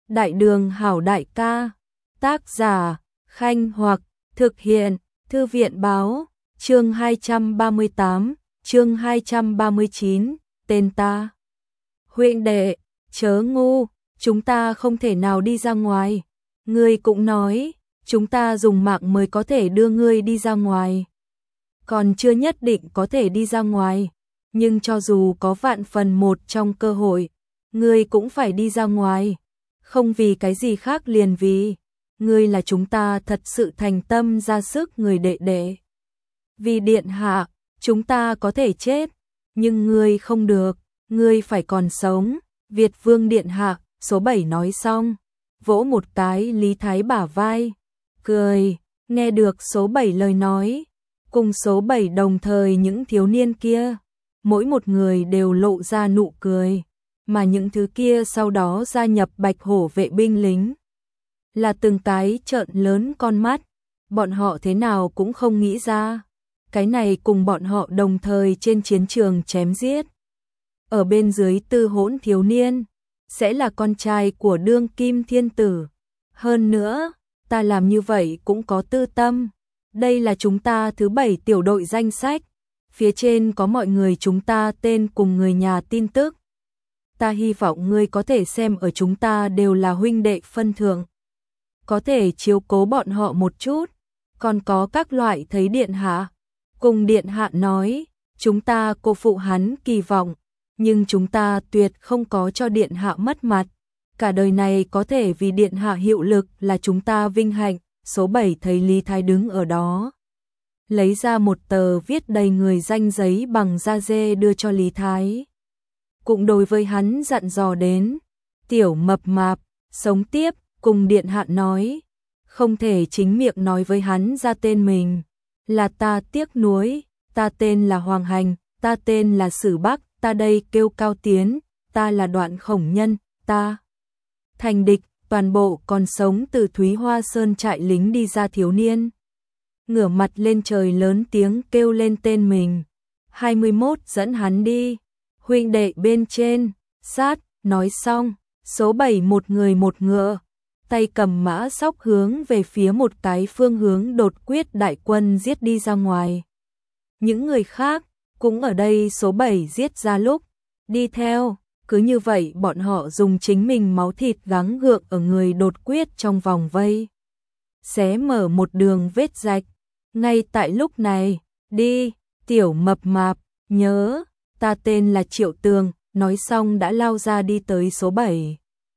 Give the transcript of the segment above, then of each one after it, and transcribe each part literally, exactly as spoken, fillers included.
Đại đường hảo đại ca. Tác giả, Khanh Hoặc, thực hiện, Thư viện báo, chương hai trăm ba mươi tám, chương hai trăm ba mươi chín, tên ta. Huynh đệ, chớ ngu, chúng ta không thể nào đi ra ngoài. Ngươi cũng nói, chúng ta dùng mạng mới có thể đưa ngươi đi ra ngoài. Còn chưa nhất định có thể đi ra ngoài, nhưng cho dù có vạn phần một trong cơ hội, ngươi cũng phải đi ra ngoài. Không vì cái gì khác, liền vì ngươi là chúng ta thật sự thành tâm ra sức người đệ đệ. Vì điện hạ, chúng ta có thể chết, nhưng ngươi không được, ngươi phải còn sống. Việt Vương điện hạ, số bảy nói xong, vỗ một cái Lý Thái bả vai, cười. Nghe được số bảy lời nói, cùng số bảy đồng thời những thiếu niên kia, mỗi một người đều lộ ra nụ cười, mà những thứ kia sau đó gia nhập Bạch Hổ vệ binh lính. Là từng cái trợn lớn con mắt, bọn họ thế nào cũng không nghĩ ra, cái này cùng bọn họ đồng thời trên chiến trường chém giết. Ở bên dưới tư hỗn thiếu niên, sẽ là con trai của đương kim thiên tử. Hơn nữa, ta làm như vậy cũng có tư tâm. Đây là chúng ta thứ bảy tiểu đội danh sách, phía trên có mọi người chúng ta tên cùng người nhà tin tức. Ta hy vọng ngươi có thể xem ở chúng ta đều là huynh đệ phân thượng, có thể chiếu cố bọn họ một chút. Còn có các loại thấy điện hạ, cùng điện hạ nói, chúng ta cô phụ hắn kỳ vọng, nhưng chúng ta tuyệt không có cho điện hạ mất mặt. Cả đời này có thể vì điện hạ hiệu lực là chúng ta vinh hạnh. Số bảy thấy Lý Thái đứng ở đó, lấy ra một tờ viết đầy người danh giấy bằng da dê đưa cho Lý Thái. Cũng đối với hắn dặn dò đến, tiểu mập mạp, sống tiếp, cùng điện hạ nói, không thể chính miệng nói với hắn ra tên mình, là ta tiếc nuối, ta tên là Hoàng Hành, ta tên là Sử Bắc, ta đây kêu Cao Tiến, ta là Đoạn Khổng Nhân, ta thành địch. Toàn bộ còn sống từ Thúy Hoa Sơn trại lính đi ra thiếu niên, ngửa mặt lên trời lớn tiếng kêu lên tên mình. hai mươi mốt dẫn hắn đi, huynh đệ bên trên, sát. Nói xong, số bảy một người một ngựa, tay cầm mã sóc hướng về phía một cái phương hướng đột quyết đại quân giết đi ra ngoài. Những người khác cũng ở đây số bảy giết ra lúc đi theo. Cứ như vậy bọn họ dùng chính mình máu thịt gắng gượng ở người đột quyết trong vòng vây, xé mở một đường vết rạch. Ngay tại lúc này, đi, tiểu mập mạp, nhớ, ta tên là Triệu Tường. Nói xong đã lao ra đi tới số bảy.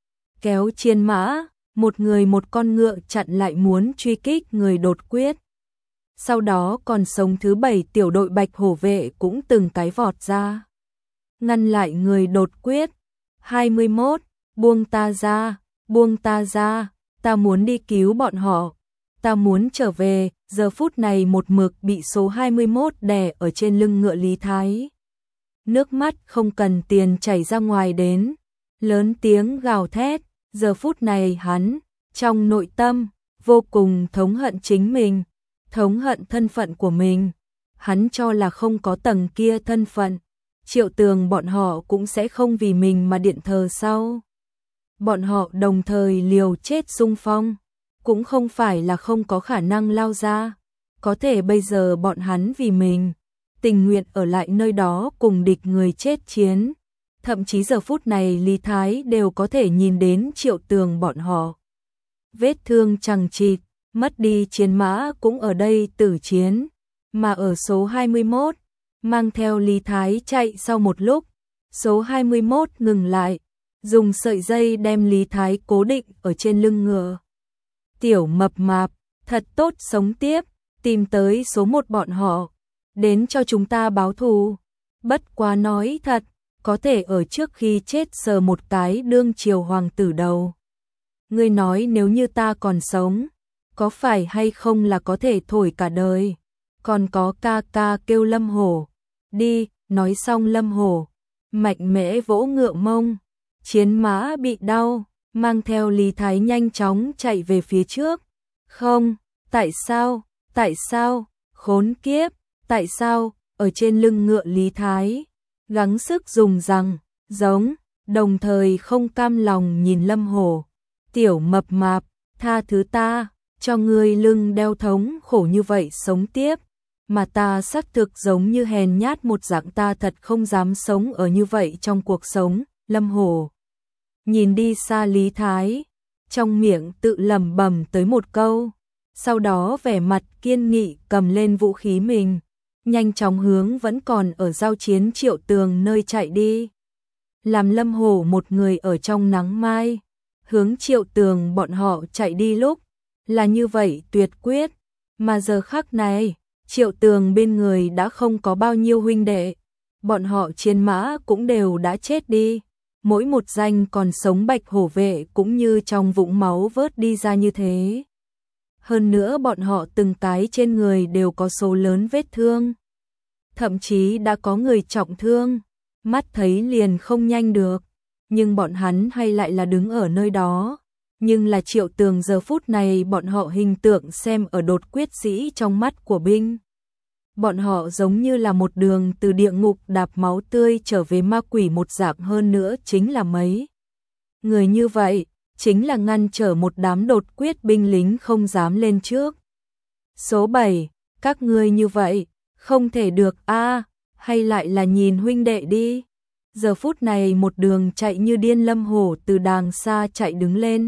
Kéo chiên mã, một người một con ngựa chặn lại muốn truy kích người đột quyết. Sau đó còn sống thứ bảy tiểu đội Bạch Hổ vệ cũng từng cái vọt ra, ngăn lại người đột quyết. hai mươi mốt, buông ta ra, buông ta ra, ta muốn đi cứu bọn họ, ta muốn trở về. Giờ phút này một mực bị số hai mươi mốt đè ở trên lưng ngựa Lý Thái, nước mắt không cần tiền chảy ra ngoài đến, lớn tiếng gào thét. Giờ phút này hắn, trong nội tâm, vô cùng thống hận chính mình, thống hận thân phận của mình. Hắn cho là không có tầng kia thân phận, Triệu Tường bọn họ cũng sẽ không vì mình mà điện thờ sau. Bọn họ đồng thời liều chết xung phong, cũng không phải là không có khả năng lao ra. Có thể bây giờ bọn hắn vì mình, tình nguyện ở lại nơi đó cùng địch người chết chiến. Thậm chí giờ phút này Lý Thái đều có thể nhìn đến Triệu Tường bọn họ vết thương chằng chịt, mất đi chiến mã cũng ở đây tử chiến. Mà ở số hai mươi mốt, mang theo Lý Thái chạy sau một lúc, số hai mươi mốt ngừng lại, dùng sợi dây đem Lý Thái cố định ở trên lưng ngựa. Tiểu mập mạp, thật tốt sống tiếp, tìm tới số một bọn họ, đến cho chúng ta báo thù. Bất quá nói thật, có thể ở trước khi chết sờ một cái đương triều hoàng tử đầu. Ngươi nói nếu như ta còn sống, có phải hay không là có thể thổi cả đời. Còn có ca ca kêu Lâm Hổ. Đi, nói xong Lâm Hổ mạnh mẽ vỗ ngựa mông, chiến mã bị đau, mang theo Lý Thái nhanh chóng chạy về phía trước. Không, tại sao, tại sao, khốn kiếp, tại sao, ở trên lưng ngựa Lý Thái, gắng sức dùng rằng, giống, đồng thời không cam lòng nhìn Lâm Hổ, Tiểu mập mạp, tha thứ ta, cho ngươi lưng đeo thống khổ như vậy sống tiếp, mà ta xác thực giống như hèn nhát một dạng, ta thật không dám sống ở như vậy trong cuộc sống. Lâm Hổ nhìn đi xa Lý Thái, trong miệng tự lẩm bẩm tới một câu, sau đó vẻ mặt kiên nghị cầm lên vũ khí mình, nhanh chóng hướng vẫn còn ở giao chiến Triệu Tường nơi chạy đi. Làm Lâm Hổ một người ở trong nắng mai, hướng Triệu Tường bọn họ chạy đi lúc là như vậy tuyệt quyết, mà giờ khắc này, Triệu Tường bên người đã không có bao nhiêu huynh đệ, bọn họ chiến mã cũng đều đã chết đi, mỗi một danh còn sống bạch hổ vệ cũng như trong vũng máu vớt đi ra như thế. Hơn nữa bọn họ từng cái trên người đều có số lớn vết thương, thậm chí đã có người trọng thương, mắt thấy liền không nhanh được, nhưng bọn hắn hay lại là đứng ở nơi đó. Nhưng là Triệu Tường giờ phút này bọn họ hình tượng xem ở đột quyết sĩ trong mắt của binh. Bọn họ giống như là một đường từ địa ngục đạp máu tươi trở về ma quỷ một dạng, hơn nữa chính là mấy người như vậy, chính là ngăn trở một đám đột quyết binh lính không dám lên trước. Số bảy, các ngươi như vậy, không thể được a, hay lại là nhìn huynh đệ đi. Giờ phút này một đường chạy như điên Lâm Hổ từ đàng xa chạy đứng lên.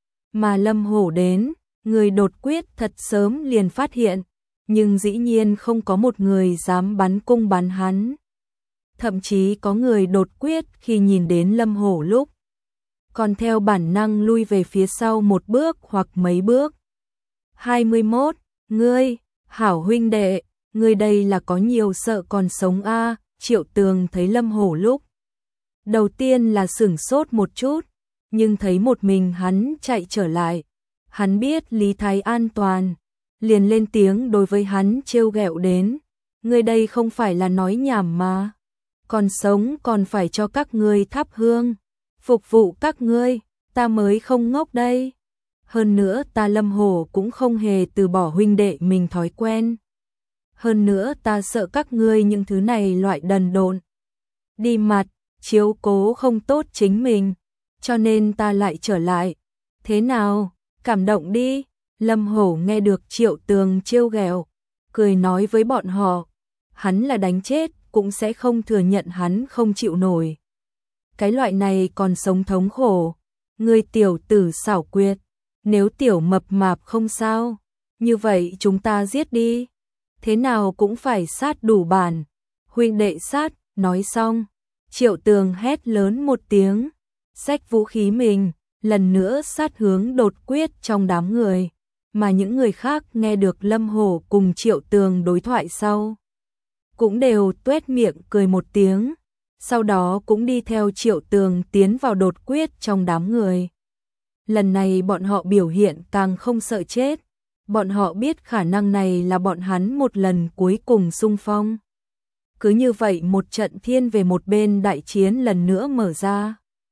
Mà Lâm Hổ đến, người đột quyết thật sớm liền phát hiện, nhưng dĩ nhiên không có một người dám bắn cung bắn hắn. Thậm chí có người đột quyết khi nhìn đến Lâm Hổ lúc, còn theo bản năng lui về phía sau một bước hoặc mấy bước. hai mươi mốt, ngươi, hảo huynh đệ, ngươi đây là có nhiều sợ còn sống a. Triệu Tường thấy Lâm Hổ lúc đầu tiên là sửng sốt một chút, nhưng thấy một mình hắn chạy trở lại, hắn biết Lý Thái an toàn, liền lên tiếng đối với hắn trêu ghẹo đến, ngươi đây không phải là nói nhảm mà, còn sống còn phải cho các ngươi thắp hương, phục vụ các ngươi, ta mới không ngốc đây. Hơn nữa ta Lâm Hổ cũng không hề từ bỏ huynh đệ mình thói quen. Hơn nữa ta sợ các ngươi những thứ này loại đần độn, đi mặt, chiếu cố không tốt chính mình, cho nên ta lại trở lại. Thế nào, cảm động đi. Lâm Hổ nghe được Triệu Tường trêu ghẹo, cười nói với bọn họ, hắn là đánh chết cũng sẽ không thừa nhận hắn không chịu nổi. Cái loại này còn sống thống khổ, ngươi tiểu tử xảo quyệt, nếu tiểu mập mạp không sao, như vậy chúng ta giết đi. Thế nào cũng phải sát đủ bản, huynh đệ sát. Nói xong, Triệu Tường hét lớn một tiếng, xách vũ khí mình, lần nữa sát hướng đột quyết trong đám người, mà những người khác nghe được Lâm Hổ cùng Triệu Tường đối thoại sau, cũng đều tuét miệng cười một tiếng, sau đó cũng đi theo Triệu Tường tiến vào đột quyết trong đám người. Lần này bọn họ biểu hiện càng không sợ chết, bọn họ biết khả năng này là bọn hắn một lần cuối cùng xung phong. Cứ như vậy một trận thiên về một bên đại chiến lần nữa mở ra.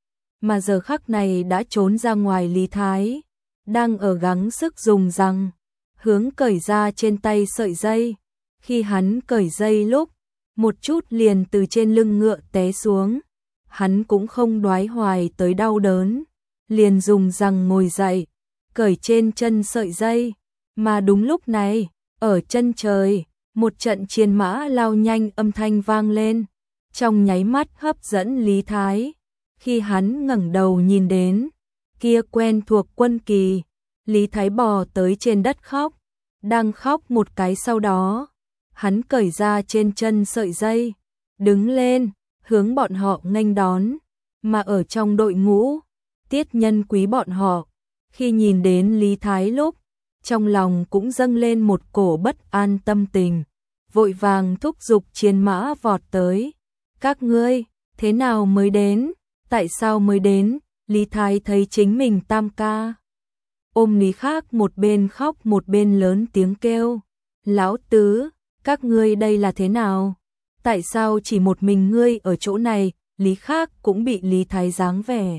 Mà giờ khắc này đã trốn ra ngoài Lý Thái, đang ở gắng sức dùng răng, hướng cởi ra trên tay sợi dây. Khi hắn cởi dây lúc, một chút liền từ trên lưng ngựa té xuống. Hắn cũng không đoái hoài tới đau đớn, liền dùng răng ngồi dậy, cởi trên chân sợi dây. Mà đúng lúc này, ở chân trời, một trận chiến mã lao nhanh âm thanh vang lên, trong nháy mắt hấp dẫn Lý Thái. Khi hắn ngẩng đầu nhìn đến, kia quen thuộc quân kỳ, Lý Thái bò tới trên đất khóc, đang khóc một cái sau đó, hắn cởi ra trên chân sợi dây, đứng lên, hướng bọn họ nghênh đón, mà ở trong đội ngũ, Tiết Nhân Quý bọn họ, khi nhìn đến Lý Thái lúc, trong lòng cũng dâng lên một cổ bất an tâm tình, vội vàng thúc giục chiến mã vọt tới. Các ngươi, thế nào mới đến? Tại sao mới đến? Lý Thái thấy chính mình tam ca ôm Lý Khác một bên khóc một bên lớn tiếng kêu, lão tứ, các ngươi đây là thế nào? Tại sao chỉ một mình ngươi ở chỗ này? Lý Khác cũng bị Lý Thái dáng vẻ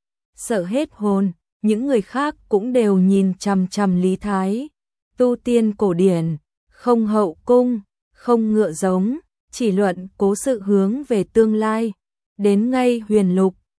sợ hết hồn, những người khác cũng đều nhìn chằm chằm Lý Thái. Tu tiên cổ điển, không hậu cung, không ngựa giống, chỉ luận cố sự hướng về tương lai, đến ngay huyền lục,